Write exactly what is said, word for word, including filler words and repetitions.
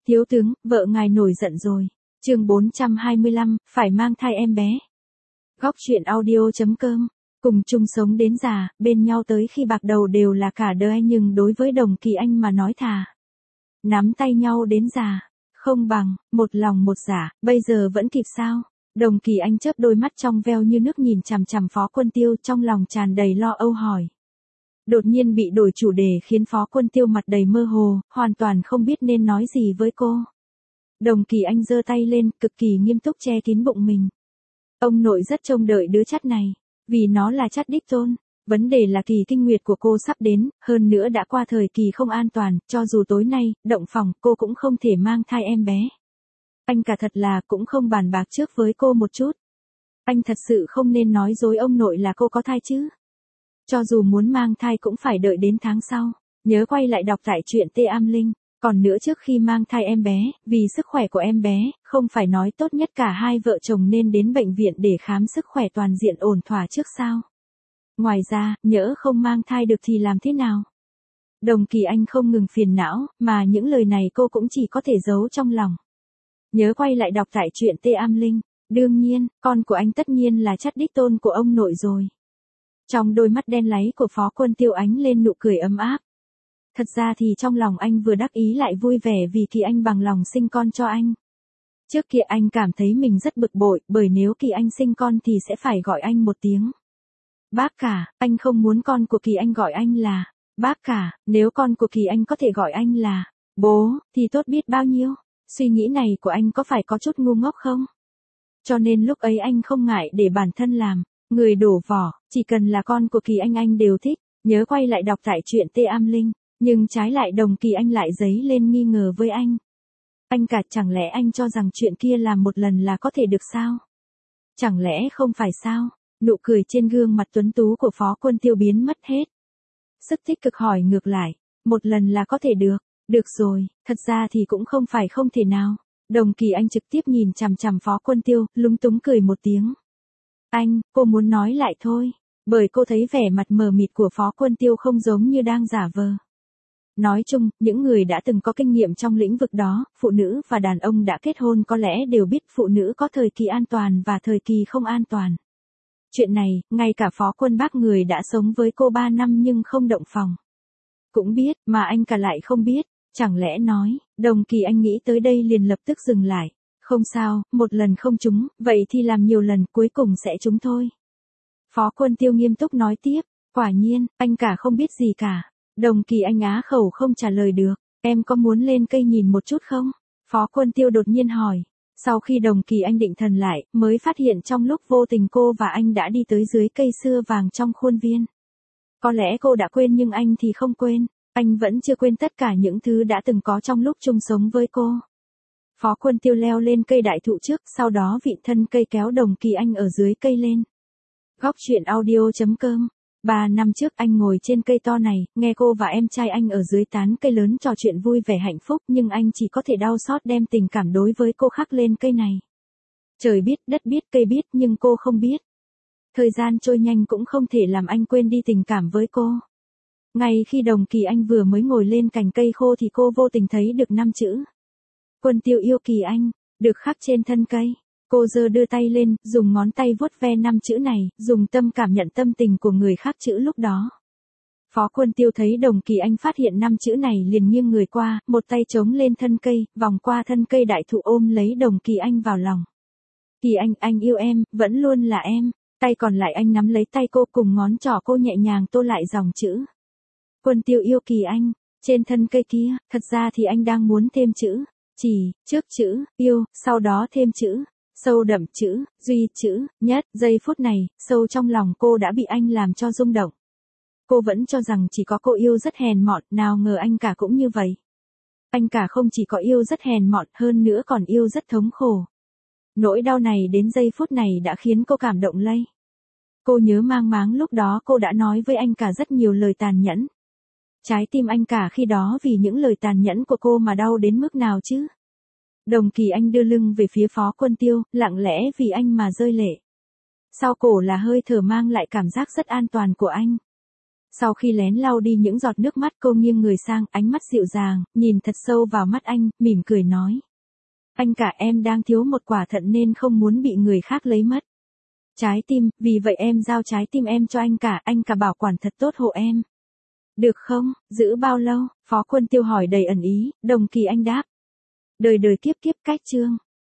Thiếu tướng, vợ ngài nổi giận rồi. Chương bốn trăm hai mươi lăm, phải mang thai em bé. Góc truyện audio chấm com. Cùng chung sống đến già, bên nhau tới khi bạc đầu đều là cả đời, nhưng đối với Đồng Kỳ Anh mà nói thà nắm tay nhau đến già, không bằng một lòng một dạ, bây giờ vẫn kịp sao? Đồng Kỳ Anh chớp đôi mắt trong veo như nước nhìn chằm chằm Phó Quân Tiêu, trong lòng tràn đầy lo âu hỏi. Đột nhiên bị đổi chủ đề khiến Phó Quân Tiêu mặt đầy mơ hồ, hoàn toàn không biết nên nói gì với cô. Đồng Kỳ Anh giơ tay lên, cực kỳ nghiêm túc che kín bụng mình. Ông nội rất trông đợi đứa chắt này, vì nó là chắt đích tôn. Vấn đề là kỳ kinh nguyệt của cô sắp đến, hơn nữa đã qua thời kỳ không an toàn, cho dù tối nay, động phòng, cô cũng không thể mang thai em bé. Anh cả thật là cũng không bàn bạc trước với cô một chút. Anh thật sự không nên nói dối ông nội là cô có thai chứ. Cho dù muốn mang thai cũng phải đợi đến tháng sau. Nhớ quay lại đọc tại truyện Tê Am Linh. Còn nữa, trước khi mang thai em bé, vì sức khỏe của em bé, không phải nói tốt nhất cả hai vợ chồng nên đến bệnh viện để khám sức khỏe toàn diện ổn thỏa trước sao? Ngoài ra, nhỡ không mang thai được thì làm thế nào? Đồng Kỳ Anh không ngừng phiền não, mà những lời này cô cũng chỉ có thể giấu trong lòng. Nhớ quay lại đọc tại truyện Tê Am Linh. Đương nhiên, con của anh tất nhiên là chắt đích tôn của ông nội rồi. Trong đôi mắt đen láy của Phó Quân Tiêu ánh lên nụ cười ấm áp. Thật ra thì trong lòng anh vừa đắc ý lại vui vẻ vì Kỳ Anh bằng lòng sinh con cho anh. Trước kia anh cảm thấy mình rất bực bội, bởi nếu Kỳ Anh sinh con thì sẽ phải gọi anh một tiếng bác cả. Anh không muốn con của Kỳ Anh gọi anh là bác cả, nếu con của Kỳ Anh có thể gọi anh là bố, thì tốt biết bao nhiêu. Suy nghĩ này của anh có phải có chút ngu ngốc không? Cho nên lúc ấy anh không ngại để bản thân làm người đổ vỏ, chỉ cần là con của Kỳ Anh anh đều thích. Nhớ quay lại đọc tại truyện Tê Am Linh. Nhưng trái lại Đồng Kỳ Anh lại dấy lên nghi ngờ với anh. Anh cả, chẳng lẽ anh cho rằng chuyện kia làm một lần là có thể được sao? Chẳng lẽ không phải sao? Nụ cười trên gương mặt tuấn tú của Phó Quân Tiêu biến mất hết. Sức tích cực hỏi ngược lại, một lần là có thể được? Được rồi, thật ra thì cũng không phải không thể nào. Đồng Kỳ Anh trực tiếp nhìn chằm chằm Phó Quân Tiêu, lúng túng cười một tiếng. Anh, cô muốn nói lại thôi. Bởi cô thấy vẻ mặt mờ mịt của Phó Quân Tiêu không giống như đang giả vờ. Nói chung, những người đã từng có kinh nghiệm trong lĩnh vực đó, phụ nữ và đàn ông đã kết hôn có lẽ đều biết phụ nữ có thời kỳ an toàn và thời kỳ không an toàn. Chuyện này, ngay cả Phó Quân Bác người đã sống với cô ba năm nhưng không động phòng cũng biết, mà anh cả lại không biết. Chẳng lẽ nói, Đồng Kỳ Anh nghĩ tới đây liền lập tức dừng lại. Không sao, một lần không trúng, vậy thì làm nhiều lần cuối cùng sẽ trúng thôi. Phó Quân Tiêu nghiêm túc nói tiếp, quả nhiên, anh cả không biết gì cả. Đồng Kỳ Anh á khẩu không trả lời được. Em có muốn lên cây nhìn một chút không? Phó Quân Tiêu đột nhiên hỏi. Sau khi Đồng Kỳ Anh định thần lại, mới phát hiện trong lúc vô tình cô và anh đã đi tới dưới cây sưa vàng trong khuôn viên. Có lẽ cô đã quên nhưng anh thì không quên. Anh vẫn chưa quên tất cả những thứ đã từng có trong lúc chung sống với cô. Phó Quân Tiêu leo lên cây đại thụ trước, sau đó vịn thân cây kéo Đồng Kỳ Anh ở dưới cây lên. Góc truyện audio chấm com. Ba năm trước anh ngồi trên cây to này, nghe cô và em trai anh ở dưới tán cây lớn trò chuyện vui vẻ hạnh phúc, nhưng anh chỉ có thể đau xót đem tình cảm đối với cô khắc lên cây này. Trời biết, đất biết, cây biết, nhưng cô không biết. Thời gian trôi nhanh cũng không thể làm anh quên đi tình cảm với cô. Ngay khi Đồng Kỳ Anh vừa mới ngồi lên cành cây khô thì cô vô tình thấy được năm chữ. Quân Tiêu yêu Kỳ Anh, được khắc trên thân cây. Cô giơ đưa tay lên, dùng ngón tay vuốt ve năm chữ này, dùng tâm cảm nhận tâm tình của người khắc chữ lúc đó. Phó Quân Tiêu thấy Đồng Kỳ Anh phát hiện năm chữ này liền nghiêng người qua, một tay chống lên thân cây, vòng qua thân cây đại thụ ôm lấy Đồng Kỳ Anh vào lòng. Kỳ Anh, anh yêu em, vẫn luôn là em. Tay còn lại anh nắm lấy tay cô, cùng ngón trỏ cô nhẹ nhàng tô lại dòng chữ. Quân Tiêu yêu Kỳ Anh, trên thân cây kia, thật ra thì anh đang muốn thêm chữ. Chỉ, trước chữ, yêu, sau đó thêm chữ. Sâu đậm chữ, duy chữ, nhất. Giây phút này, sâu trong lòng cô đã bị anh làm cho rung động. Cô vẫn cho rằng chỉ có cô yêu rất hèn mọn, nào ngờ anh cả cũng như vậy. Anh cả không chỉ có yêu rất hèn mọn, hơn nữa còn yêu rất thống khổ. Nỗi đau này đến giây phút này đã khiến cô cảm động lây. Cô nhớ mang máng lúc đó cô đã nói với anh cả rất nhiều lời tàn nhẫn. Trái tim anh cả khi đó vì những lời tàn nhẫn của cô mà đau đến mức nào chứ? Đồng Kỳ Anh đưa lưng về phía Phó Quân Tiêu, lặng lẽ vì anh mà rơi lệ. Sau cổ là hơi thở mang lại cảm giác rất an toàn của anh. Sau khi lén lau đi những giọt nước mắt, cô nghiêng người sang, ánh mắt dịu dàng, nhìn thật sâu vào mắt anh, mỉm cười nói. Anh cả, em đang thiếu một quả thận nên không muốn bị người khác lấy mất trái tim, vì vậy em giao trái tim em cho anh cả, anh cả bảo quản thật tốt hộ em. Được không? Giữ bao lâu? Phó Quân Tiêu hỏi đầy ẩn ý, Đồng Kỳ Anh đáp. Đời đời kiếp kiếp cách chương.